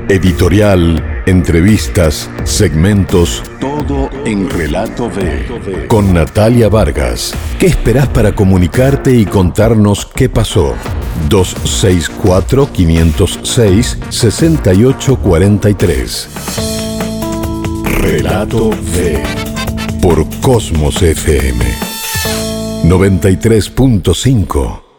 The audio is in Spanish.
Editorial, entrevistas, segmentos, todo en Relato V. Con Natalia Vargas. ¿Qué esperás para comunicarte y contarnos qué pasó? 264-506-6843. Relato V. Por Cosmos FM 93.5.